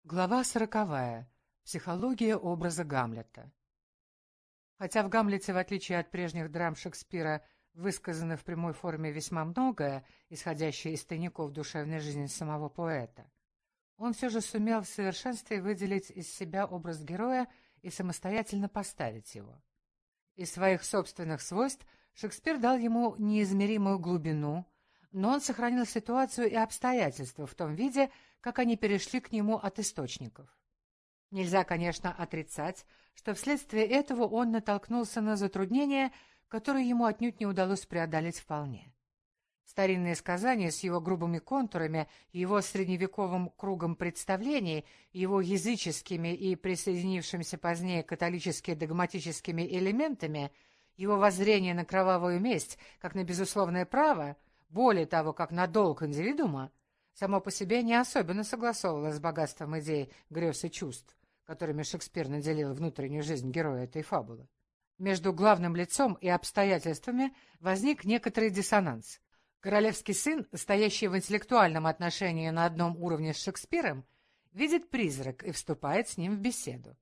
Глава 40. Психология образа Гамлета. Хотя в «Гамлете», в отличие от прежних драм Шекспира, высказано в прямой форме весьма многое, исходящее из тайников душевной жизни самого поэта, он все же сумел в совершенстве выделить из себя образ героя и самостоятельно поставить его. Из своих собственных свойств Шекспир дал ему неизмеримую глубину, но он сохранил ситуацию и обстоятельства в том виде, как они перешли к нему от источников. Нельзя, конечно, отрицать, что вследствие этого он натолкнулся на затруднения, которые ему отнюдь не удалось преодолеть вполне. Старинные сказания с его грубыми контурами, его средневековым кругом представлений, его языческими и присоединившимися позднее католически догматическими элементами, его воззрение на кровавую месть как на безусловное право, более того, как на долг индивидуума, само по себе не особенно согласовывалось с богатством идей, грез и чувств, которыми Шекспир наделил внутреннюю жизнь героя этой фабулы. Между главным лицом и обстоятельствами возник некоторый диссонанс. Королевский сын, стоящий в интеллектуальном отношении на одном уровне с Шекспиром, видит призрак и вступает с ним в беседу.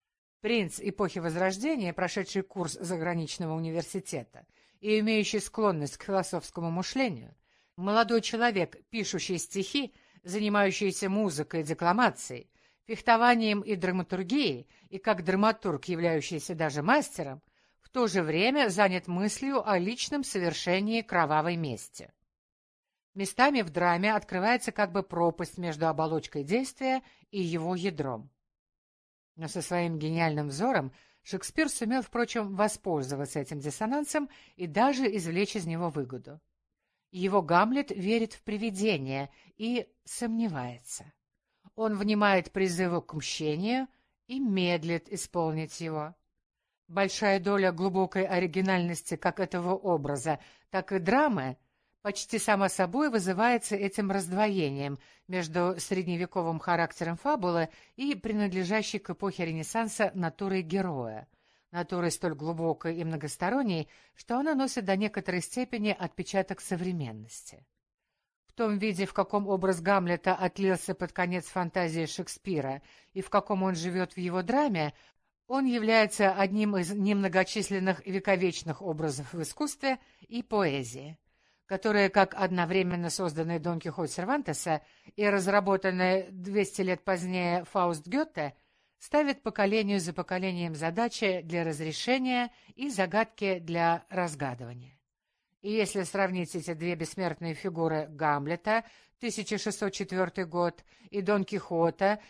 Принц эпохи Возрождения, прошедший курс заграничного университета и имеющий склонность к философскому мышлению, молодой человек, пишущий стихи, занимающийся музыкой и декламацией, фехтованием и драматургией, и как драматург, являющийся даже мастером, в то же время занят мыслью о личном совершении кровавой мести. Местами в драме открывается как бы пропасть между оболочкой действия и его ядром. Но со своим гениальным взором Шекспир сумел, впрочем, воспользоваться этим диссонансом и даже извлечь из него выгоду. Его Гамлет верит в привидения и сомневается. Он внимает призыву к мщению и медлит исполнить его. Большая доля глубокой оригинальности как этого образа, так и драмы почти само собой вызывается этим раздвоением между средневековым характером фабулы и принадлежащей к эпохе Ренессанса натурой героя, натурой столь глубокой и многосторонней, что она носит до некоторой степени отпечаток современности. В том виде, в каком образ Гамлета отлился под конец фантазии Шекспира и в каком он живет в его драме, он является одним из немногочисленных вековечных образов в искусстве и поэзии, которые, как одновременно созданный Дон Кихот Сервантеса и разработанный 200 лет позднее Фауст Гёте, ставят поколению за поколением задачи для разрешения и загадки для разгадывания. И если сравнить эти две бессмертные фигуры Гамлета, 1604 год, и Дон Кихота,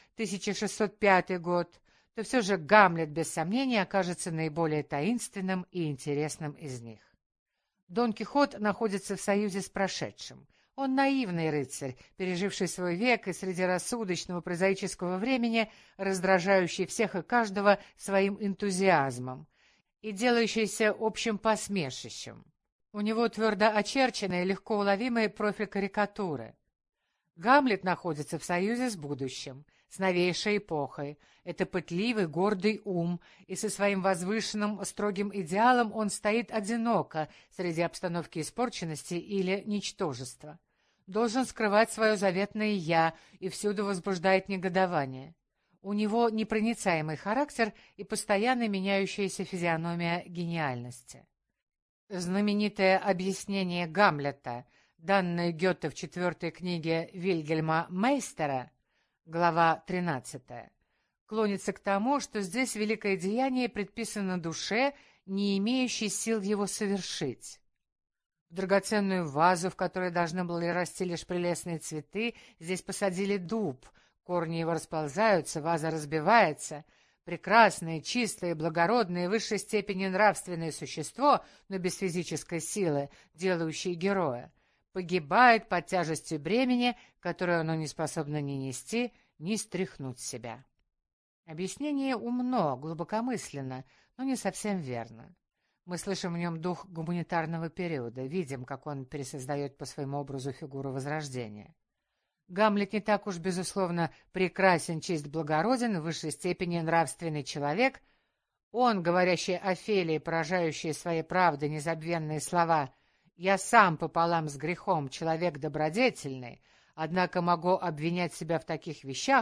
1605 год, то все же Гамлет, без сомнения, окажется наиболее таинственным и интересным из них. Дон Кихот находится в союзе с прошедшим. Он наивный рыцарь, переживший свой век и среди рассудочного прозаического времени, раздражающий всех и каждого своим энтузиазмом и делающийся общим посмешищем. У него твердо очерченный, легко уловимый профиль карикатуры. Гамлет находится в союзе с будущим, с новейшей эпохой. Это пытливый, гордый ум, и со своим возвышенным, строгим идеалом он стоит одиноко среди обстановки испорченности или ничтожества. Должен скрывать свое заветное «я» и всюду возбуждает негодование. У него непроницаемый характер и постоянно меняющаяся физиономия гениальности. Знаменитое объяснение Гамлета, данное Гёте в 4 книге Вильгельма Мейстера, глава 13, клонится к тому, что здесь великое деяние предписано душе, не имеющей сил его совершить. В драгоценную вазу, в которой должны были расти лишь прелестные цветы, здесь посадили дуб, корни его расползаются, ваза разбивается. Прекрасное, чистое, благородное, в высшей степени нравственное существо, но без физической силы, делающее героя, погибает под тяжестью бремени, которое оно не способно ни нести, ни стряхнуть с себя. Объяснение умно, глубокомысленно, но не совсем верно. Мы слышим в нем дух гуманитарного периода, видим, как он пересоздает по своему образу фигуру Возрождения. Гамлет не так уж, безусловно, прекрасен, чист, благороден, в высшей степени нравственный человек. Он, говорящий Офелии, поражающий своей правдой незабвенные слова «Я сам пополам с грехом человек добродетельный, однако могу обвинять себя в таких вещах»,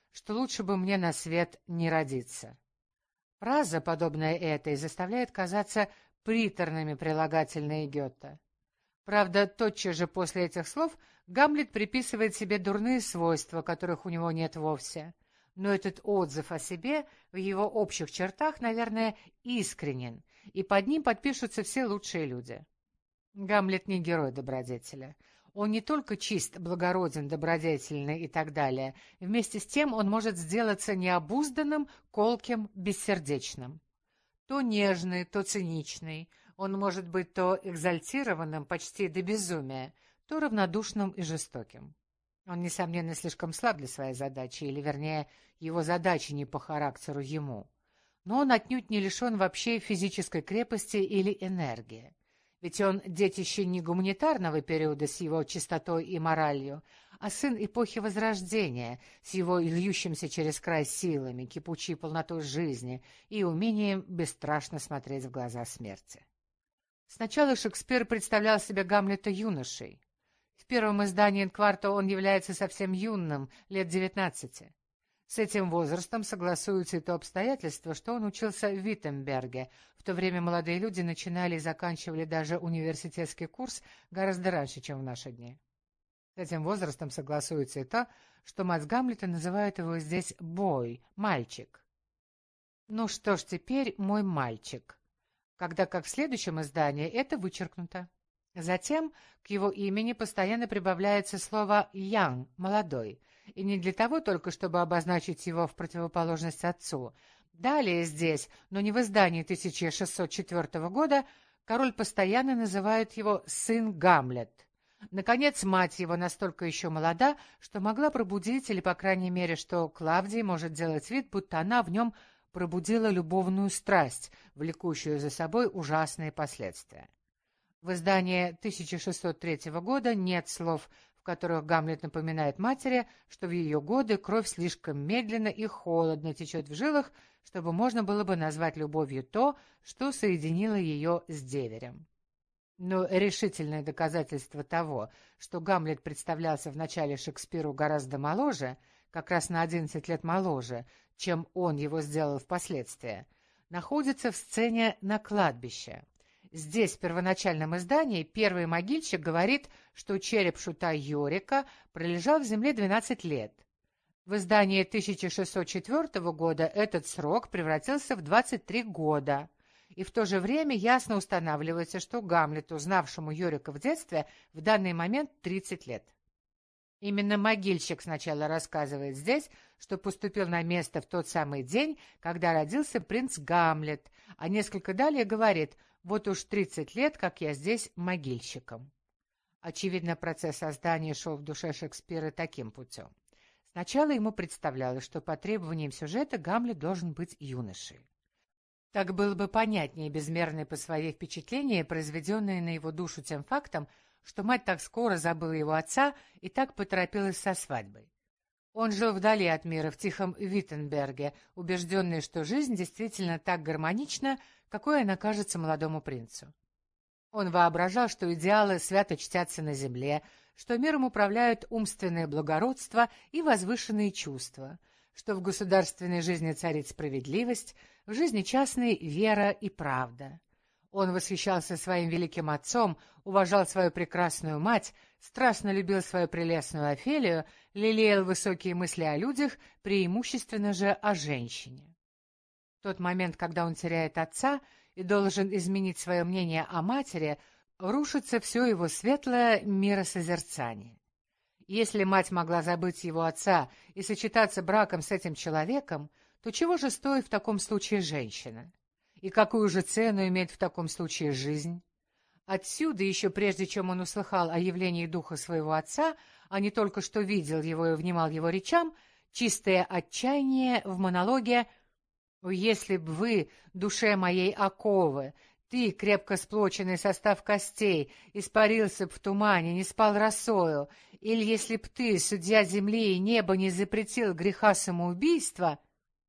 что лучше бы мне на свет не родиться. Фраза, подобная этой, заставляет казаться приторными прилагательные Гёте. Правда, тотчас же после этих слов Гамлет приписывает себе дурные свойства, которых у него нет вовсе. Но этот отзыв о себе в его общих чертах, наверное, искренен, и под ним подпишутся все лучшие люди. Гамлет не герой добродетеля. Он не только чист, благороден, добродетельный и так далее. Вместе с тем он может сделаться необузданным, колким, бессердечным. То нежный, то циничный. Он может быть то экзальтированным почти до безумия, то равнодушным и жестоким. Он, несомненно, слишком слаб для своей задачи, или, вернее, его задачи не по характеру ему. Но он отнюдь не лишен вообще физической крепости или энергии. Ведь он детище не гуманитарного периода с его чистотой и моралью, а сын эпохи Возрождения с его льющимся через край силами, кипучей полнотой жизни и умением бесстрашно смотреть в глаза смерти. Сначала Шекспир представлял себе Гамлета юношей. В первом издании «Инкварто» он является совсем юным, лет 19. С этим возрастом согласуется и то обстоятельство, что он учился в Виттенберге. В то время молодые люди начинали и заканчивали даже университетский курс гораздо раньше, чем в наши дни. С этим возрастом согласуется и то, что мать Гамлета называет его здесь «бой», «мальчик». Ну что ж, теперь мой мальчик, когда как в следующем издании это вычеркнуто. Затем к его имени постоянно прибавляется слово «young» — «молодой», и не для того только, чтобы обозначить его в противоположность отцу. Далее здесь, но не в издании 1604 года, король постоянно называет его «сын Гамлет». Наконец, мать его настолько еще молода, что могла пробудить, или, по крайней мере, что Клавдий может делать вид, будто она в нем пробудила любовную страсть, влекущую за собой ужасные последствия. В издании 1603 года нет слов, в которых Гамлет напоминает матери, что в ее годы кровь слишком медленно и холодно течет в жилах, чтобы можно было бы назвать любовью то, что соединило ее с деверем. Но решительное доказательство того, что Гамлет представлялся в начале Шекспиру гораздо моложе, как раз на 11 лет моложе, чем он его сделал впоследствии, находится в сцене на кладбище. Здесь, в первоначальном издании, первый могильщик говорит, что череп шута Йорика пролежал в земле 12 лет. В издании 1604 года этот срок превратился в 23 года. И в то же время ясно устанавливается, что Гамлету, знавшему Йорика в детстве, в данный момент 30 лет. Именно могильщик сначала рассказывает здесь, что поступил на место в тот самый день, когда родился принц Гамлет, а несколько далее говорит: «Вот уж 30 лет, как я здесь могильщиком». Очевидно, процесс создания шел в душе Шекспира таким путем. Сначала ему представлялось, что по требованиям сюжета Гамлет должен быть юношей. Так было бы понятнее безмерные по своей впечатления, произведенные на его душу тем фактом, что мать так скоро забыла его отца и так поторопилась со свадьбой. Он жил вдали от мира, в тихом Виттенберге, убежденный, что жизнь действительно так гармонична, какой она кажется молодому принцу. Он воображал, что идеалы свято чтятся на земле, что миром управляют умственное благородство и возвышенные чувства, что в государственной жизни царит справедливость, в жизни частной — вера и правда. Он восхищался своим великим отцом, уважал свою прекрасную мать, страстно любил свою прелестную Офелию, лелеял высокие мысли о людях, преимущественно же о женщине. В тот момент, когда он теряет отца и должен изменить свое мнение о матери, рушится все его светлое миросозерцание. Если мать могла забыть его отца и сочетаться браком с этим человеком, то чего же стоит в таком случае женщина? И какую же цену имеет в таком случае жизнь? Отсюда, еще прежде чем он услыхал о явлении духа своего отца, а не только что видел его и внимал его речам, чистое отчаяние в монологе «О, если б вы, душе моей оковы, ты, крепко сплоченный состав костей, испарился б в тумане, не спал росою, или если б ты, судья земли и неба, не запретил греха самоубийства».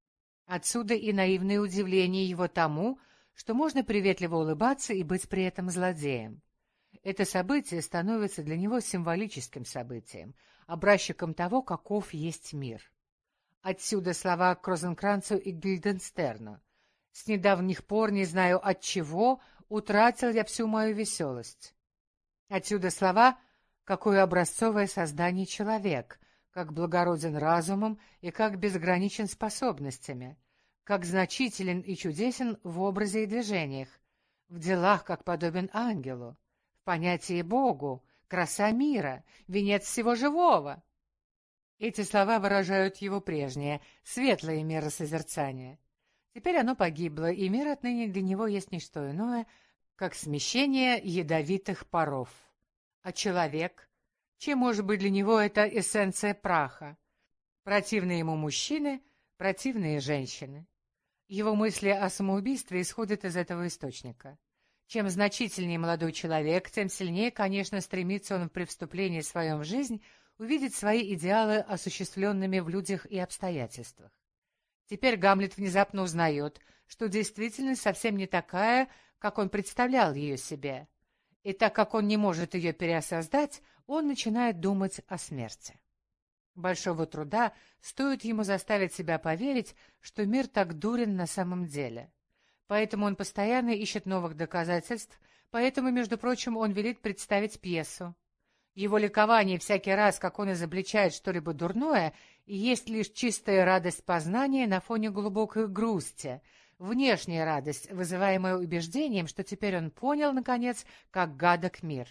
Отсюда и наивное удивление его тому, что можно приветливо улыбаться и быть при этом злодеем. Это событие становится для него символическим событием, образчиком того, каков есть мир. Отсюда слова к Розенкранцу и Гильденстерну. «С недавних пор, не знаю от чего, утратил я всю мою веселость». Отсюда слова «какое образцовое создание человек», как благороден разумом и как безграничен способностями, как значителен и чудесен в образе и движениях, в делах, как подобен ангелу, в понятии Богу, краса мира, венец всего живого. Эти слова выражают его прежнее, светлое миросозерцание. Теперь оно погибло, и мир отныне для него есть не что иное, как смещение ядовитых паров. А человек? Чем может быть для него эта эссенция праха? Противные ему мужчины, противные женщины. Его мысли о самоубийстве исходят из этого источника. Чем значительнее молодой человек, тем сильнее, конечно, стремится он при вступлении своем в жизнь увидеть свои идеалы осуществленными в людях и обстоятельствах. Теперь Гамлет внезапно узнает, что действительность совсем не такая, как он представлял ее себе. И так как он не может ее переосоздать, он начинает думать о смерти. Большого труда стоит ему заставить себя поверить, что мир так дурен на самом деле. Поэтому он постоянно ищет новых доказательств, поэтому, между прочим, он велит представить пьесу. Его ликование всякий раз, как он изобличает что-либо дурное, и есть лишь чистая радость познания на фоне глубокой грусти, внешняя радость, вызываемая убеждением, что теперь он понял, наконец, как гадок мир.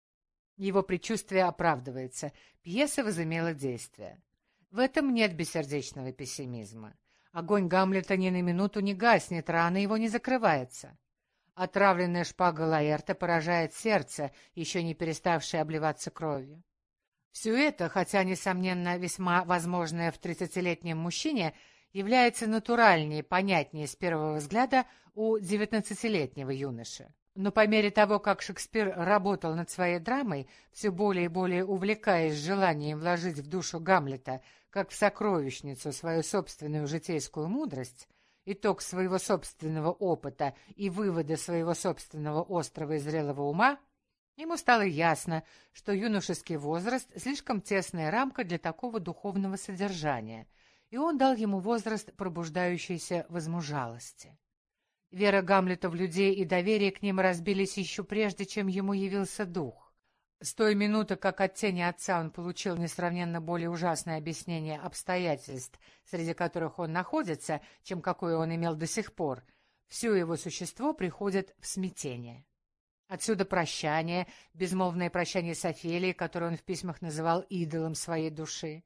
Его предчувствие оправдывается, пьеса возымела действие. В этом нет бессердечного пессимизма. Огонь Гамлета ни на минуту не гаснет, рана его не закрывается. Отравленная шпага Лаэрта поражает сердце, еще не переставшее обливаться кровью. Все это, хотя, несомненно, весьма возможное в 30-летнем мужчине, является натуральнее, понятнее с первого взгляда у 19-летнего юноши. Но по мере того, как Шекспир работал над своей драмой, все более и более увлекаясь желанием вложить в душу Гамлета, как в сокровищницу, свою собственную житейскую мудрость, итог своего собственного опыта и выводы своего собственного острого и зрелого ума, ему стало ясно, что юношеский возраст — слишком тесная рамка для такого духовного содержания, и он дал ему возраст пробуждающейся возмужалости. Вера Гамлета в людей и доверие к ним разбились еще прежде, чем ему явился дух. С той минуты, как от тени отца он получил несравненно более ужасное объяснение обстоятельств, среди которых он находится, чем какое он имел до сих пор, все его существо приходит в смятение. Отсюда прощание, безмолвное прощание с Офелией, которое он в письмах называл идолом своей души.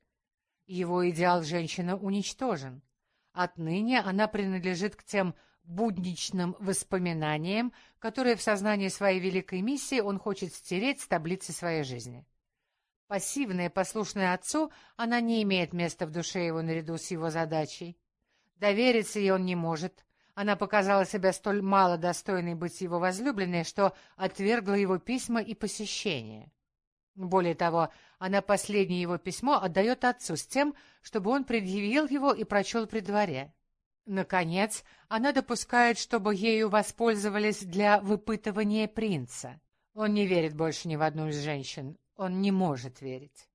Его идеал женщины уничтожен. Отныне она принадлежит к тем будничным воспоминаниям, которые в сознании своей великой миссии он хочет стереть с таблицы своей жизни. Пассивная, послушная отцу, она не имеет места в душе его наряду с его задачей. Довериться ей он не может. Она показала себя столь мало достойной быть его возлюбленной, что отвергла его письма и посещения. Более того, она последнее его письмо отдает отцу с тем, чтобы он предъявил его и прочел при дворе. Наконец, она допускает, чтобы ею воспользовались для выпытывания принца. Он не верит больше ни в одну из женщин. Он не может верить.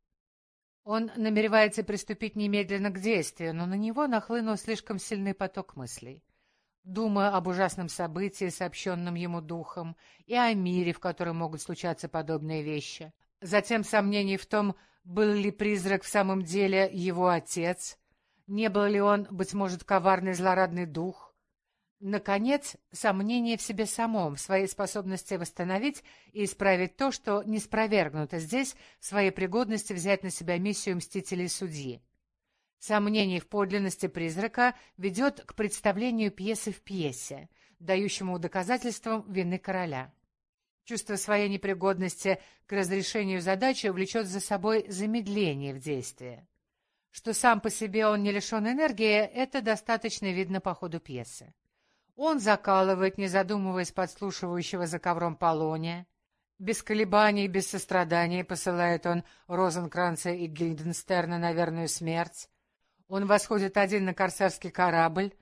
Он намеревается приступить немедленно к действию, но на него нахлынул слишком сильный поток мыслей. Думая об ужасном событии, сообщенном ему духом, и о мире, в котором могут случаться подобные вещи. Затем сомнений в том, был ли призрак в самом деле его отец, не был ли он, быть может, коварный злорадный дух. Наконец, сомнение в себе самом, в своей способности восстановить и исправить то, что не спровергнуто здесь, в своей пригодности взять на себя миссию мстителей судьи. Сомнение в подлинности призрака ведет к представлению пьесы в пьесе, дающему доказательствам вины короля. Чувство своей непригодности к разрешению задачи влечет за собой замедление в действии. Что сам по себе он не лишен энергии, это достаточно видно по ходу пьесы. Он закалывает, не задумываясь, подслушивающего за ковром Полония. Без колебаний, без сострадания посылает он Розенкранца и Гильденстерна на верную смерть. Он восходит один на корсарский корабль,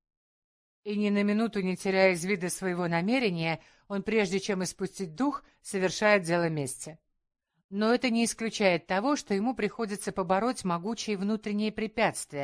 и ни на минуту не теряя из вида своего намерения, он, прежде чем испустить дух, совершает дело мести. Но это не исключает того, что ему приходится побороть могучие внутренние препятствия,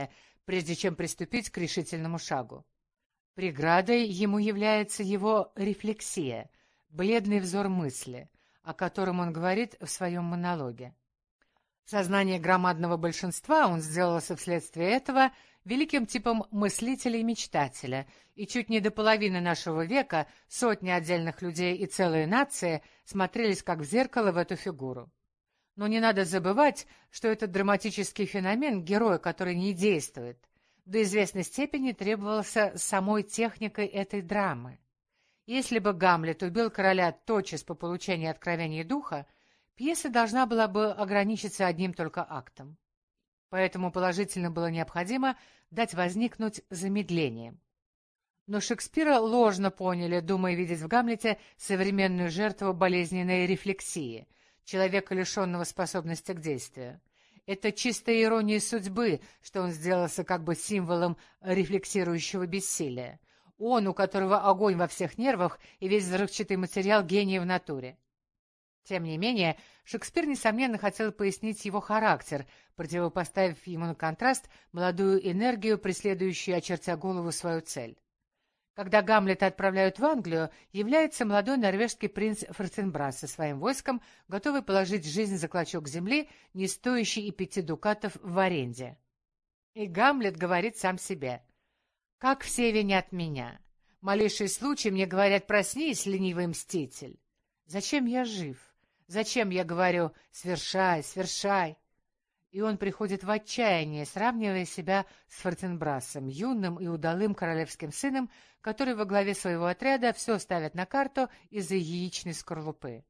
прежде чем приступить к решительному шагу. Преградой ему является его рефлексия, бледный взор мысли, о котором он говорит в своем монологе. В сознании громадного большинства он сделался вследствие этого великим типом мыслителя и мечтателя, и чуть не до половины нашего века сотни отдельных людей и целые нации смотрелись как в зеркало в эту фигуру. Но не надо забывать, что этот драматический феномен героя, который не действует, до известной степени требовался самой техникой этой драмы. Если бы Гамлет убил короля тотчас по получении откровения духа, пьеса должна была бы ограничиться одним только актом. Поэтому положительно было необходимо дать возникнуть замедлением. Но Шекспира ложно поняли, думая видеть в Гамлете современную жертву болезненной рефлексии, человека, лишенного способности к действию. Это чистая ирония судьбы, что он сделался как бы символом рефлексирующего бессилия. Он, у которого огонь во всех нервах и весь взрывчатый материал гения в натуре. Тем не менее, Шекспир, несомненно, хотел пояснить его характер, противопоставив ему на контраст молодую энергию, преследующую, очертя голову, свою цель. Когда Гамлета отправляют в Англию, является молодой норвежский принц Фортенбрас со своим войском, готовый положить жизнь за клочок земли, не стоящий и 5 дукатов в аренде. И Гамлет говорит сам себе: «Как все винят меня! Малейший случай мне говорят: проснись, ленивый мститель! Зачем я жив? Зачем я говорю: свершай, свершай?» И он приходит в отчаяние, сравнивая себя с Фортенбрасом, юным и удалым королевским сыном, который во главе своего отряда все ставит на карту из-за яичной скорлупы.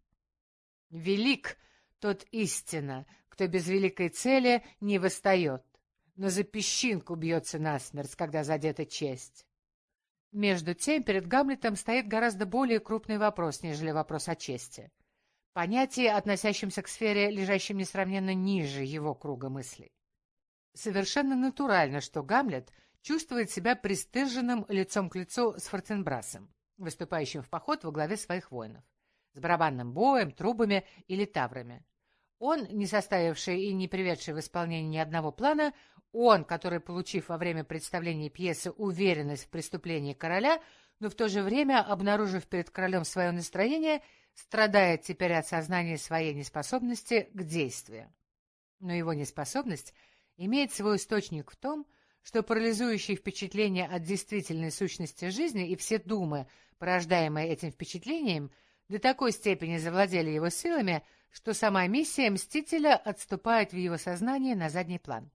«Велик тот истинно, кто без великой цели не восстает, но за песчинку бьется насмерть, когда задета честь». Между тем перед Гамлетом стоит гораздо более крупный вопрос, нежели вопрос о чести. Понятие, относящемся к сфере, лежащей несравненно ниже его круга мыслей. Совершенно натурально, что Гамлет чувствует себя пристыженным лицом к лицу с Фортенбрасом, выступающим в поход во главе своих воинов, с барабанным боем, трубами или таврами. Он, не составивший и не приведший в исполнение ни одного плана, он, который, получив во время представления пьесы уверенность в преступлении короля, но в то же время, обнаружив перед королем свое настроение, страдает теперь от сознания своей неспособности к действию. Но его неспособность имеет свой источник в том, что парализующие впечатления от действительной сущности жизни и все думы, порождаемые этим впечатлением, до такой степени завладели его силами, что сама миссия мстителя отступает в его сознании на задний план.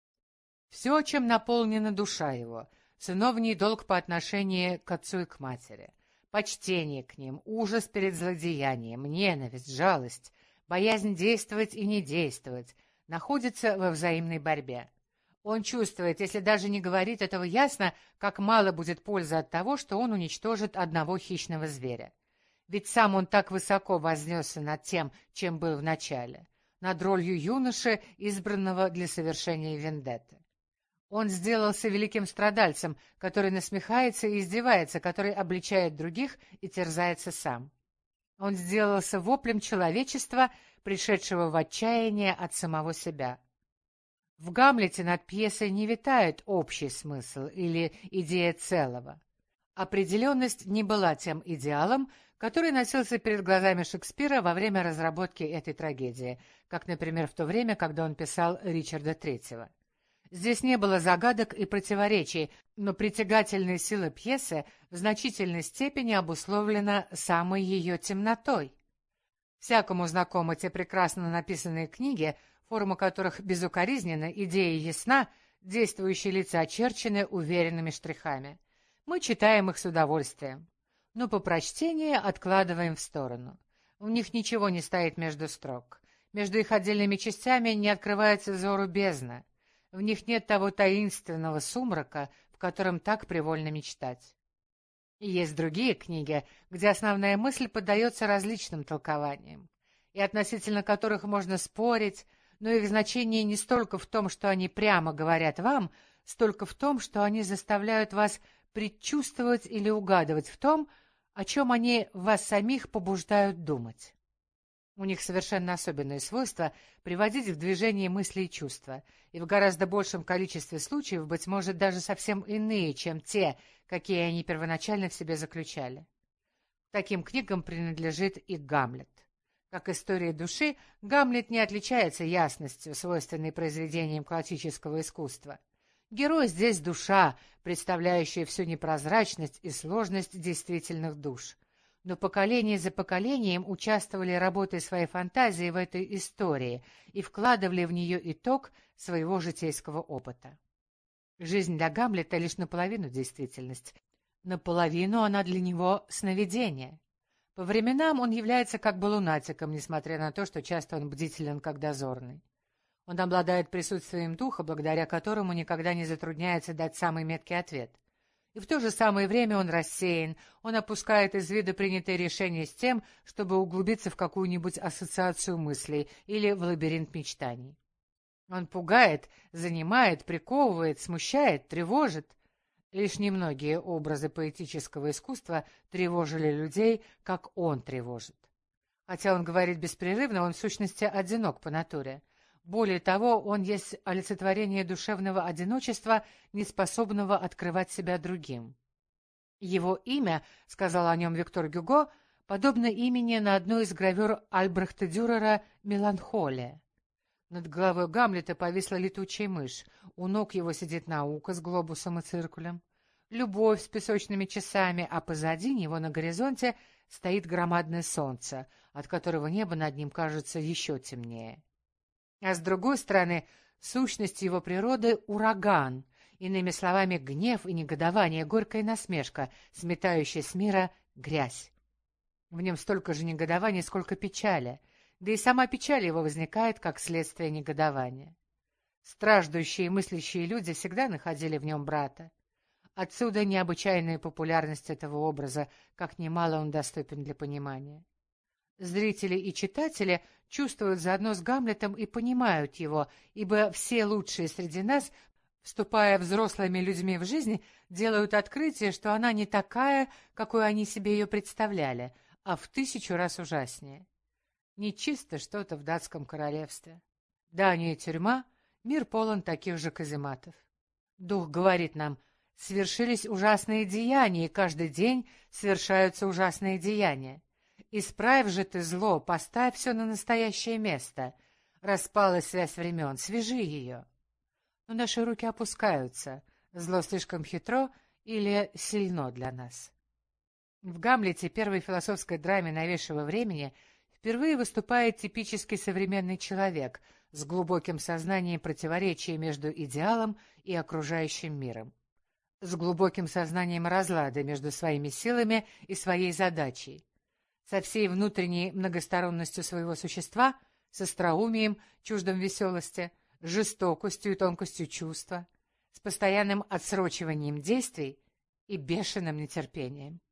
Все, чем наполнена душа его, сыновний долг по отношению к отцу и к матери, почтение к ним, ужас перед злодеянием, ненависть, жалость, боязнь действовать и не действовать, находится во взаимной борьбе. Он чувствует, если даже не говорит этого ясно, как мало будет пользы от того, что он уничтожит одного хищного зверя. Ведь сам он так высоко вознесся над тем, чем был вначале, над ролью юноши, избранного для совершения вендетты. Он сделался великим страдальцем, который насмехается и издевается, который обличает других и терзается сам. Он сделался воплем человечества, пришедшего в отчаяние от самого себя. В Гамлете над пьесой не витает общий смысл или идея целого. Определенность не была тем идеалом, который носился перед глазами Шекспира во время разработки этой трагедии, как, например, в то время, когда он писал Ричарда III. Здесь не было загадок и противоречий, но притягательная сила пьесы в значительной степени обусловлена самой ее темнотой. Всякому знакомы те прекрасно написанные книги, форма которых безукоризненна, идея ясна, действующие лица очерчены уверенными штрихами. Мы читаем их с удовольствием, но по прочтении откладываем в сторону. В них ничего не стоит между строк. Между их отдельными частями не открывается взору бездна. В них нет того таинственного сумрака, в котором так привольно мечтать. И есть другие книги, где основная мысль поддается различным толкованиям, и относительно которых можно спорить, но их значение не столько в том, что они прямо говорят вам, столько в том, что они заставляют вас предчувствовать или угадывать в том, о чем они вас самих побуждают думать. У них совершенно особенное свойство приводить в движение мысли и чувства, и в гораздо большем количестве случаев, быть может, даже совсем иные, чем те, какие они первоначально в себе заключали. К таким книгам принадлежит и «Гамлет». Как история души, «Гамлет» не отличается ясностью, свойственной произведениям классического искусства. Герой здесь душа, представляющая всю непрозрачность и сложность действительных душ. Но поколение за поколением участвовали работой своей фантазии в этой истории и вкладывали в нее итог своего житейского опыта. Жизнь для Гамлета лишь наполовину действительность, наполовину она для него сновидение. По временам он является как бы лунатиком, несмотря на то, что часто он бдителен как дозорный. Он обладает присутствием духа, благодаря которому никогда не затрудняется дать самый меткий ответ. И в то же самое время он рассеян, он опускает из вида принятые решения с тем, чтобы углубиться в какую-нибудь ассоциацию мыслей или в лабиринт мечтаний. Он пугает, занимает, приковывает, смущает, тревожит. Лишь немногие образы поэтического искусства тревожили людей, как он тревожит. Хотя он говорит беспрерывно, он в сущности одинок по натуре. Более того, он есть олицетворение душевного одиночества, неспособного открывать себя другим. Его имя, сказал о нем Виктор Гюго, подобно имени на одной из гравюр Альбрехта Дюрера «Меланхолия». Над головой Гамлета повисла летучая мышь, у ног его сидит наука с глобусом и циркулем, любовь с песочными часами, а позади него на горизонте стоит громадное солнце, от которого небо над ним кажется еще темнее. А с другой стороны, сущность его природы — ураган, иными словами, гнев и негодование, горькая насмешка, сметающая с мира грязь. В нем столько же негодования, сколько печали, да и сама печаль его возникает как следствие негодования. Страждущие и мыслящие люди всегда находили в нем брата. Отсюда необычайная популярность этого образа, как немало он доступен для понимания. Зрители и читатели чувствуют заодно с Гамлетом и понимают его, ибо все лучшие среди нас, вступая взрослыми людьми в жизнь, делают открытие, что она не такая, какой они себе ее представляли, а в 1000 раз ужаснее. Нечисто что-то в датском королевстве. Дания — тюрьма, мир полон таких же казематов. Дух говорит нам: свершились ужасные деяния, и каждый день совершаются ужасные деяния. Исправь же ты зло, поставь все на настоящее место. Распалась связь времен, свяжи ее. Но наши руки опускаются, зло слишком хитро или сильно для нас. В «Гамлете», первой философской драме новейшего времени, впервые выступает типический современный человек с глубоким сознанием противоречия между идеалом и окружающим миром, с глубоким сознанием разлада между своими силами и своей задачей, со всей внутренней многосторонностью своего существа, с остроумием, чуждым веселости, жестокостью и тонкостью чувства, с постоянным отсрочиванием действий и бешеным нетерпением.